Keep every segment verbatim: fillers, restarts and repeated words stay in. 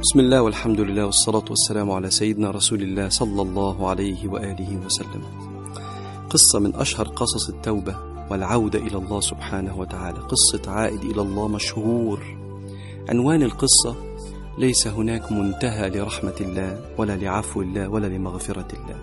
بسم الله والحمد لله والصلاة والسلام على سيدنا رسول الله صلى الله عليه وآله وسلم. قصة من أشهر قصص التوبة والعودة إلى الله سبحانه وتعالى، قصة عائد إلى الله مشهور. عنوان القصة: ليس هناك منتهى لرحمة الله ولا لعفو الله ولا لمغفرة الله.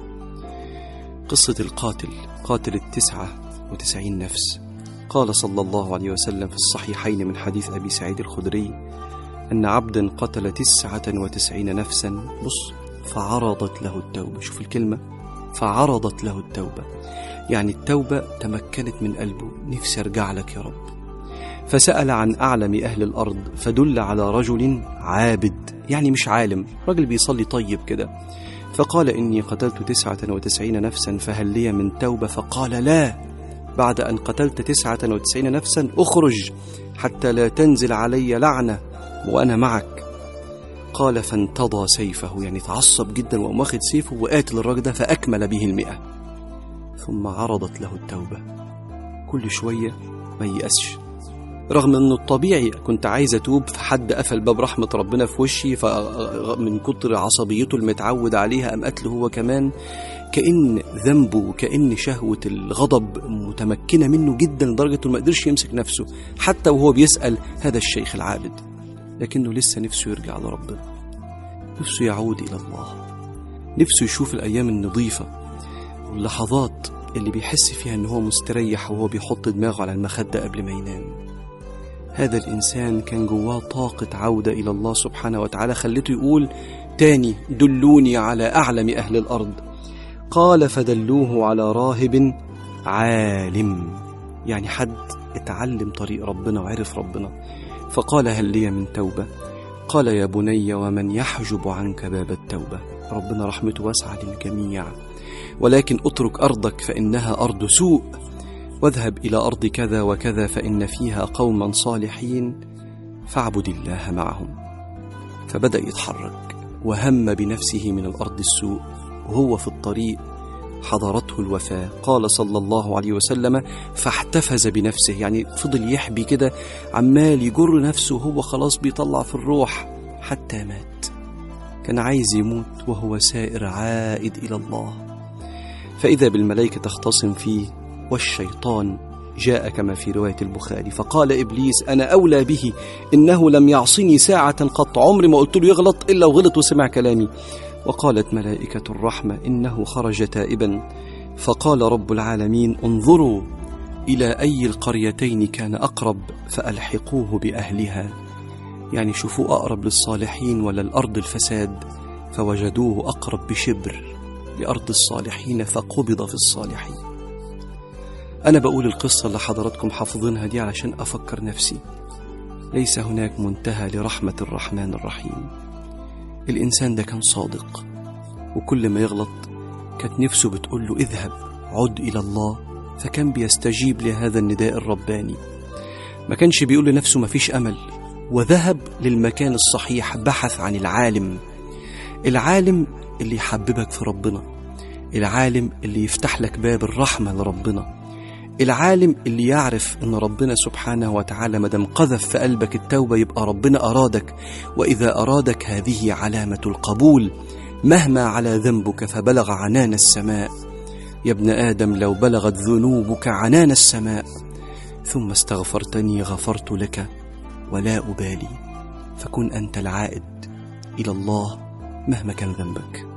قصة القاتل، قاتل التسعة وتسعين نفس. قال صلى الله عليه وسلم في الصحيحين من حديث أبي سعيد الخدري أن عبدا قتل تسعة وتسعين نفسا بص فعرضت له التوبة. شوف الكلمة، فعرضت له التوبة، يعني التوبة تمكنت من قلبه، نفسي أرجع لك يا رب. فسأل عن أعلم أهل الأرض فدل على رجل عابد، يعني مش عالم، رجل بيصلي طيب كده. فقال إني قتلت تسعة وتسعين نفسا فهل لي من توبة؟ فقال لا، بعد أن قتلت تسعة وتسعين نفسا أخرج حتى لا تنزل علي لعنة وأنا معك. قال فانتضى سيفه، يعني تعصب جدا وقام واخد سيفه وقاتل الراجل ده فأكمل به المئة. ثم عرضت له التوبة، كل شوية ما ييأسش، رغم أنه الطبيعي كنت عايز أتوب فحد قفل باب رحمة ربنا في وشي، فمن كتر عصبيته المتعود عليها أم قتله هو كمان، كأن ذنبه وكأن شهوة الغضب متمكنة منه جدا لدرجة أنه ما قدرش يمسك نفسه حتى وهو بيسأل هذا الشيخ العابد، لكنه لسه نفسه يرجع لربنا، نفسه يعود إلى الله، نفسه يشوف الأيام النظيفة واللحظات اللي بيحس فيها أنه هو مستريح وهو بيحط دماغه على المخدة قبل ما ينام. هذا الإنسان كان جواه طاقة عودة إلى الله سبحانه وتعالى خلته يقول تاني دلوني على أعلم أهل الأرض. قال فدلوه على راهب عالم، يعني حد اتعلم طريق ربنا وعرف ربنا. فقال هل لي من توبة؟ قال يا بني ومن يحجب عنك باب التوبة؟ ربنا رحمته واسعة للجميع، ولكن اترك أرضك فإنها أرض سوء، واذهب إلى أرض كذا وكذا فإن فيها قوما صالحين فاعبد الله معهم. فبدأ يتحرك وهم بنفسه من الأرض السوء، وهو في الطريق حضرته الوفاة. قال صلى الله عليه وسلم فاحتفز بنفسه، يعني فضل يحبي كده، عمال يجر نفسه وهو خلاص بيطلع في الروح حتى مات. كان عايز يموت وهو سائر عائد إلى الله، فإذا بالملائكة تختصم فيه والشيطان جاء كما في رواية البخاري. فقال إبليس أنا أولى به، إنه لم يعصني ساعة قط، عمري ما قلت له يغلط إلا وغلط وسمع كلامي. وقالت ملائكة الرحمة إنه خرج تائبا. فقال رب العالمين انظروا إلى أي القريتين كان أقرب فألحقوه بأهلها، يعني شوفوا أقرب للصالحين ولا الأرض الفساد. فوجدوه أقرب بشبر لأرض الصالحين فقبض في الصالحين. أنا بقول القصة اللي حضراتكم حافظينها دي علشان أفكر نفسي، ليس هناك منتهى لرحمة الرحمن الرحيم. الإنسان ده كان صادق، وكل ما يغلط كانت نفسه بتقول له اذهب عد إلى الله، فكان بيستجيب لهذا النداء الرباني. ما كانش بيقول لنفسه ما فيش أمل، وذهب للمكان الصحيح، بحث عن العالم، العالم اللي يحببك في ربنا، العالم اللي يفتح لك باب الرحمة لربنا، العالم اللي يعرف أن ربنا سبحانه وتعالى مدام قذف في قلبك التوبة يبقى ربنا أرادك، وإذا أرادك هذه علامة القبول، مهما على ذنبك فبلغ عنان السماء. يا ابن آدم لو بلغت ذنوبك عنان السماء ثم استغفرتني غفرت لك ولا أبالي. فكن أنت العائد إلى الله مهما كان ذنبك.